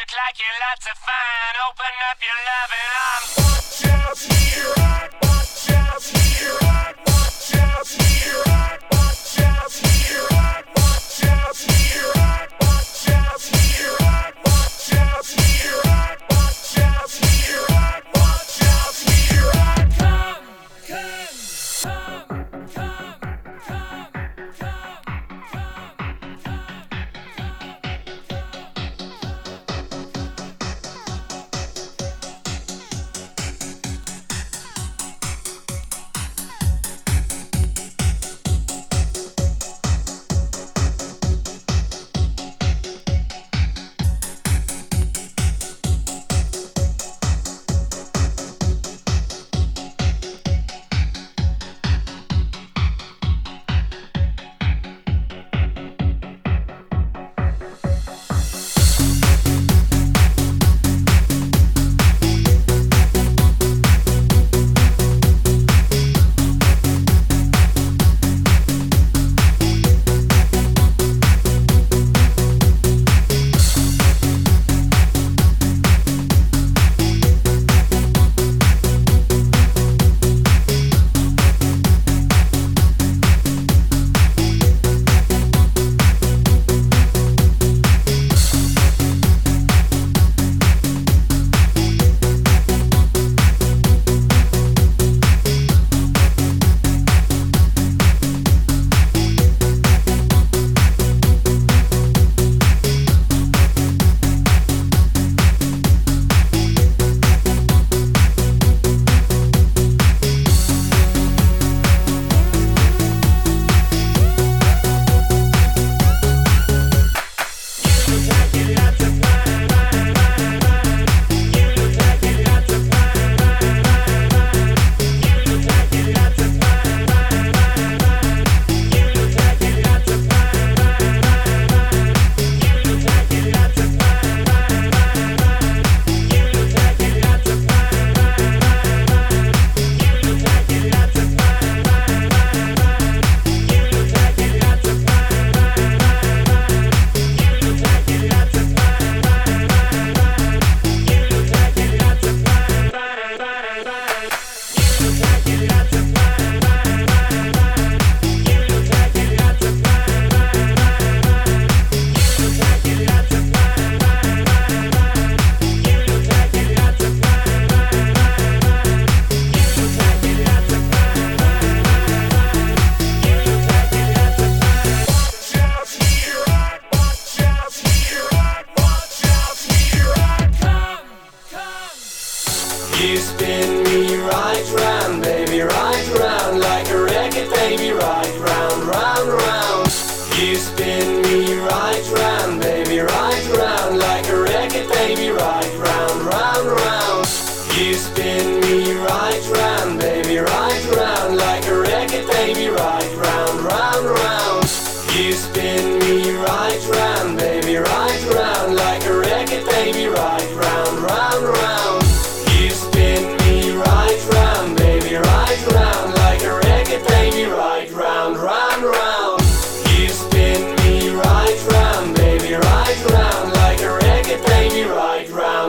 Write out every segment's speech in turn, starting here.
look like you're lots of fun. Open up your love and I'm watch out here, watch out here, watch out here, watch out here, watch out here, watch out here, watch out here, watch out here, watch out here. Come, come, come, come, come, come. You spin me right round, baby, right round, like a record, baby, right round, round, round. You spin me right round, baby, right round, like a record, baby, right round, round, round. You spin me right round, baby, right round, like a record, baby, right round, round, round. You spin me right round, baby, right round, like a record, baby, right round, round, round. You spin me right round, baby, right round, like a record, baby, right round, round, round. You spin me right round, baby, right round, like a record, baby, right round.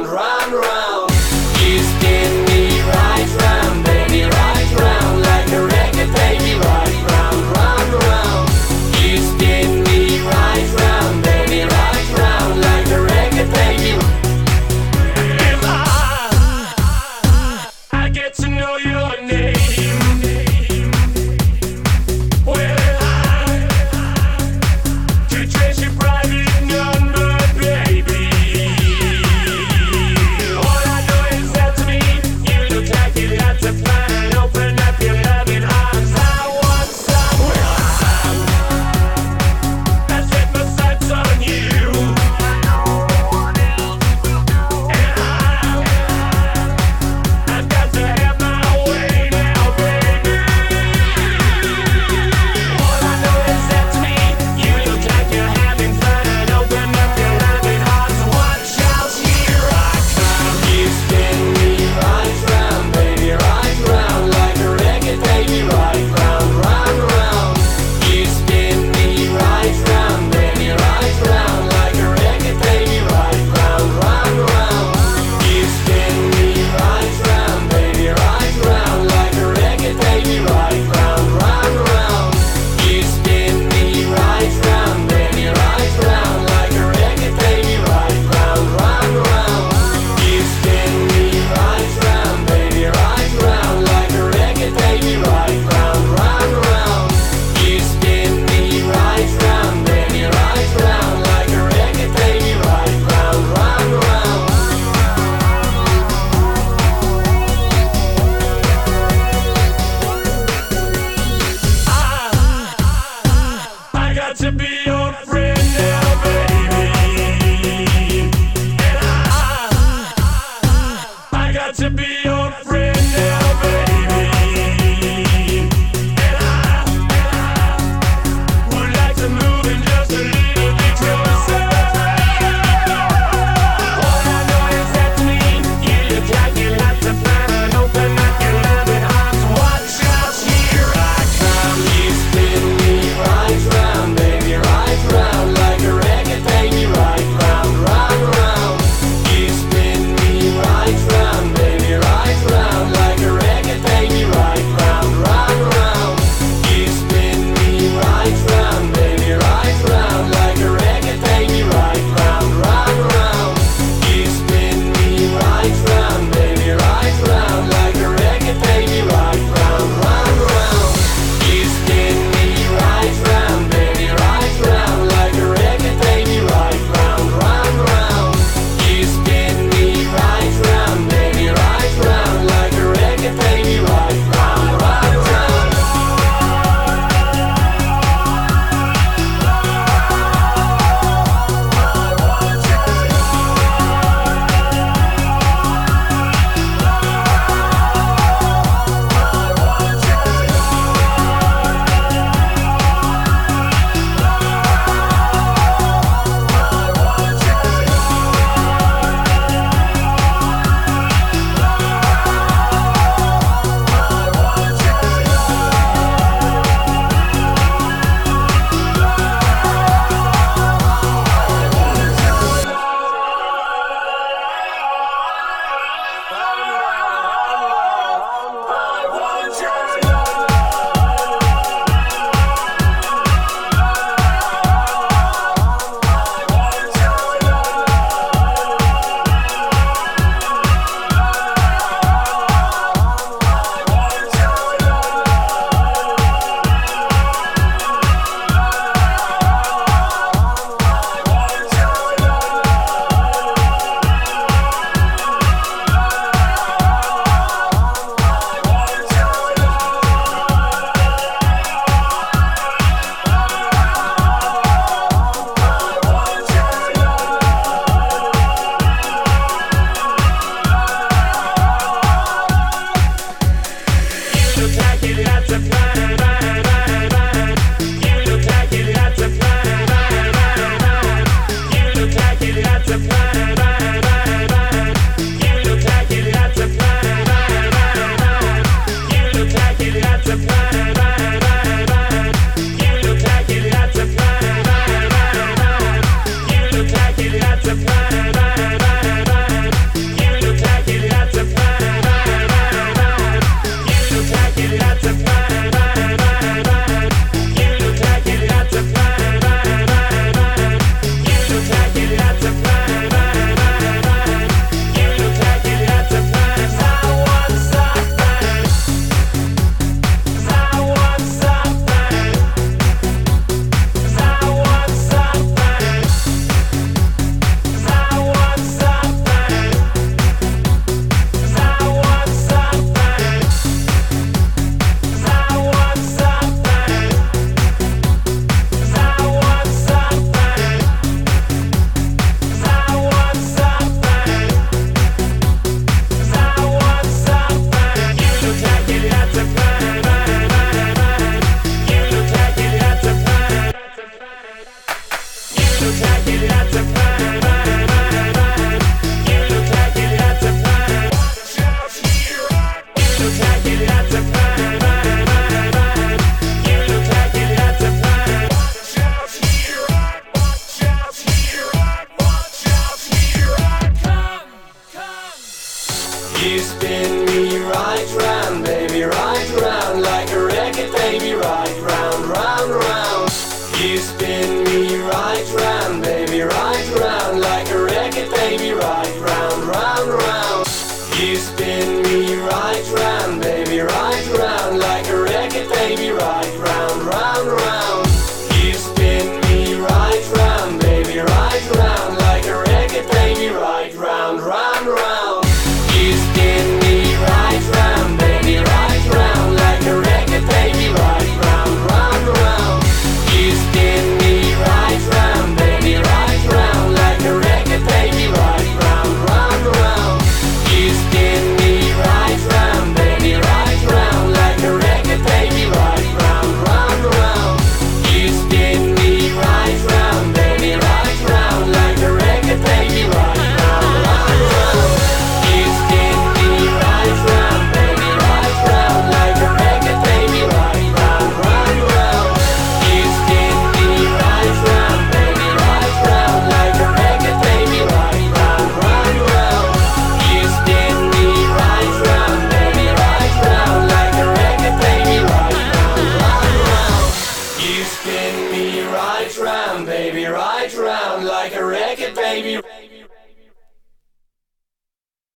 me right round, baby, right round like a record, baby, right round, round, round. You spin me right round, baby, right round like a record, baby, right round, round, round. You spin me right round, baby, right round like a record, baby, right round, round, round. You spin me right round, baby, right round like a record, baby, right round, round, round. You spin me right round, baby, right round like a record, baby, right round, round, round. You spin me right round, baby, right round like a record, baby, right round, round, round. You spin me right round, baby, right round like a record, baby, right round, round, round. You spin me right round, baby, right round like a record, baby, right round, round, round. You spin me right round, baby, right round like a record, baby, right round, round, round. You spin me right round, baby, right round like a record, baby, right round, round, round. You spin me right round, baby, right round like a record, baby, right round, round, round. You spin me right round, baby, right round like a record, baby.